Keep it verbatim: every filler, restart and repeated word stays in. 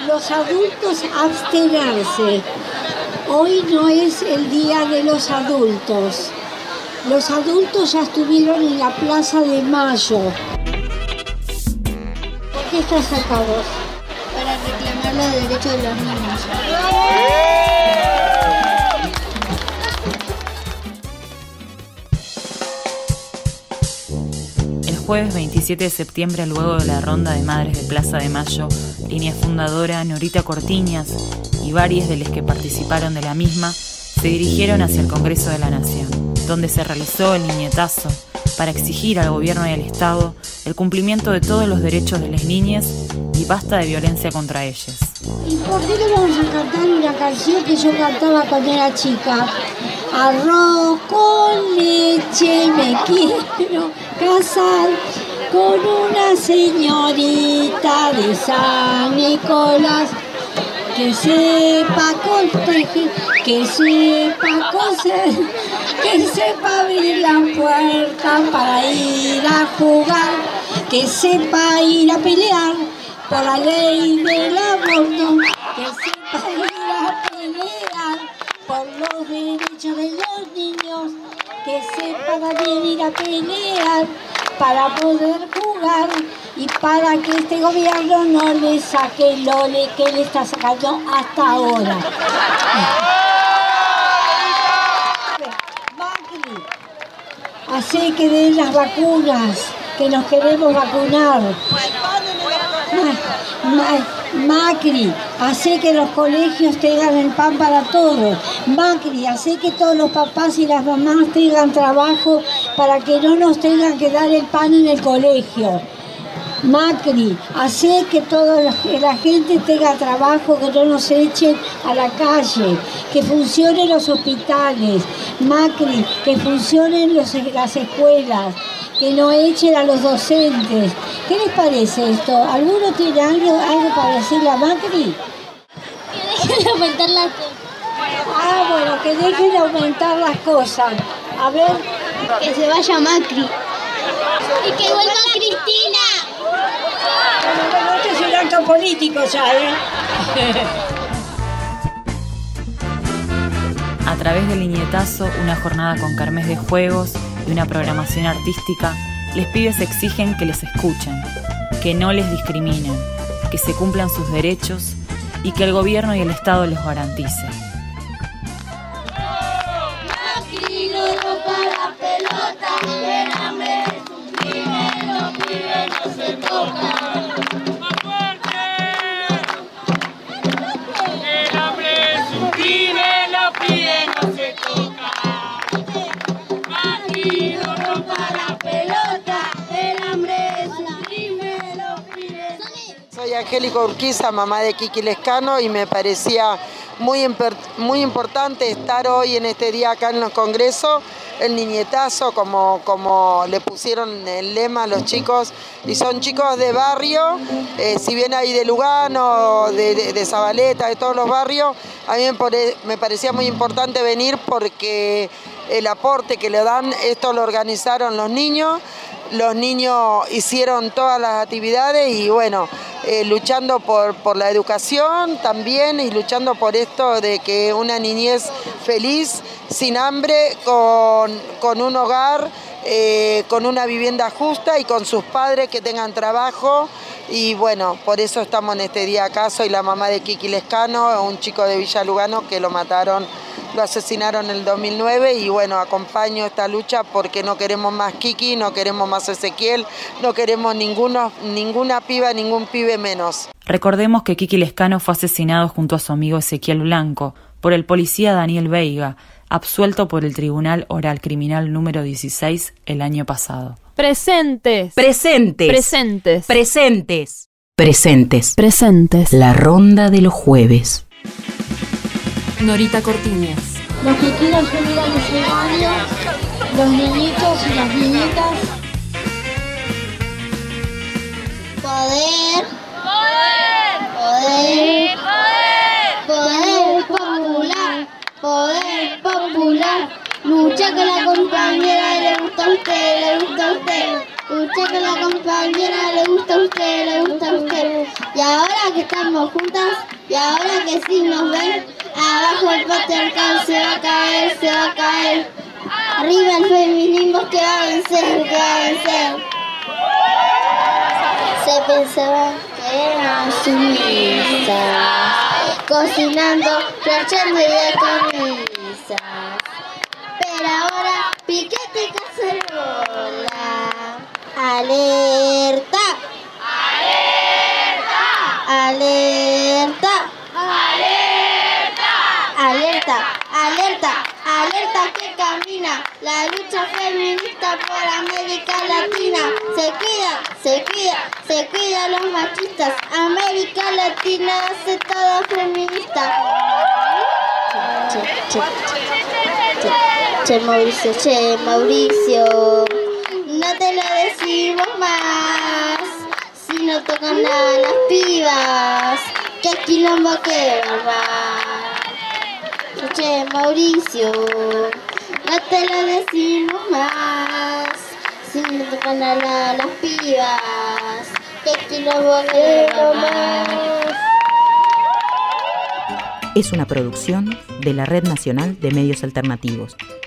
los adultos abstenerse. Hoy no es el día de los adultos. Los adultos ya estuvieron en la Plaza de Mayo. ¿Por qué estás acá vos? Para reclamar los derechos de los niños. El jueves veintisiete de septiembre, luego de la ronda de madres de Plaza de Mayo, línea fundadora Norita Cortiñas y varias de las que participaron de la misma se dirigieron hacia el Congreso de la Nación, donde se realizó el niñetazo para exigir al gobierno y al Estado el cumplimiento de todos los derechos de las niñas y basta de violencia contra ellas. ¿Y por qué no vamos a cantar una canción que yo cantaba cuando era chica? Arroz con leche, me quiero casar con una señorita de San Nicolás, que sepa cortejar, que sepa coser, que sepa abrir la puerta para ir a jugar, que sepa ir a pelear por la ley del aborto, que sepa ir a pelear por los derechos de los niños, que sepa también ir a pelear para poder jugar y para que este gobierno no le saque el lole que le está sacando hasta ahora. Macri, así que den las vacunas, que nos queremos vacunar. Macri, hace que los colegios tengan el pan para todos. Macri, hace que todos los papás y las mamás tengan trabajo para que no nos tengan que dar el pan en el colegio. Macri, hace que toda la, la gente tenga trabajo, que no nos echen a la calle, que funcionen los hospitales. Macri, que funcionen los, las escuelas, que no echen a los docentes. ¿Qué les parece esto? ¿Alguno tiene algo, algo para decirle a Macri? Que dejen de aumentar las cosas. Ah, bueno, que dejen de aumentar las cosas. A ver. Que se vaya Macri. Y que vuelva Cristina. Bueno, bueno, este es un acto político ya, ¿eh? A través del niñetazo, una jornada con kermés de juegos y una programación artística, les pibes exigen que les escuchen, que no les discriminen, que se cumplan sus derechos y que el gobierno y el Estado los garantice. Macri no toca la pelota, el hambre es un crimen, los pibes no se tocan. ¡Más fuerte! El hambre es un crimen, los pibes no se tocan. Macri no toca la pelota, el hambre es un crimen, los pibes. Soy Angélica Urquiza, mamá de Kiki Lescano, y me parecía muy, muy importante estar hoy en este día acá en los congresos, el niñetazo, como, como le pusieron el lema a los chicos, y son chicos de barrio, eh, si bien hay de Lugano, de, de, de Zabaleta, de todos los barrios, a mí me, me parecía muy importante venir porque el aporte que le dan, esto lo organizaron los niños, los niños hicieron todas las actividades y bueno, eh, luchando por, por la educación también y luchando por esto de que una niñez feliz, sin hambre, con, con un hogar, eh, con una vivienda justa y con sus padres que tengan trabajo. Y bueno, por eso estamos en este día acá. Soy la mamá de Kiki Lescano, un chico de Villa Lugano que lo mataron, lo asesinaron en el dos mil nueve y bueno, acompaño esta lucha porque no queremos más Kiki, no queremos más Ezequiel, no queremos ninguno, ninguna piba, ningún pibe menos. Recordemos que Kiki Lescano fue asesinado junto a su amigo Ezequiel Blanco por el policía Daniel Veiga, absuelto por el Tribunal Oral Criminal número dieciséis el año pasado. Presentes. Presentes. Presentes. Presentes. Presentes. Presentes. La ronda de los jueves. Norita Cortiñas. Los que quieran subir al escenario, los niñitos y las niñitas. Poder. Poder. Poder. Poder popular. Poder popular. Lucha con la compañera, le gusta a usted, le gusta a usted. Lucha con la compañera, le gusta a usted, le gusta a usted. Y ahora ahora que estamos juntas y ahora que sí nos ven, abajo el patriarcado se va a caer, se va a caer. Arriba el feminismo que va a vencer, que va a vencer. Se pensaba que eran sumisas, cocinando, planchando y de camisas. Pero ahora piquete y cacerola. ¡Alerta! ¡Alerta! ¡Alerta! ¡Alerta! ¡Alerta! ¡Alerta que camina la lucha feminista por América Latina! Se cuida, se cuida, se cuida los machistas. América Latina hace todo feminista. Che, che, che, che, Mauricio, che, Mauricio, no te lo decimos más. Si no tocan a las pibas, que quilombo que va. Che, Mauricio, no te lo decimos más. Si no tocan a la, las pibas, que quilombo que va. Es una producción de la Red Nacional de Medios Alternativos.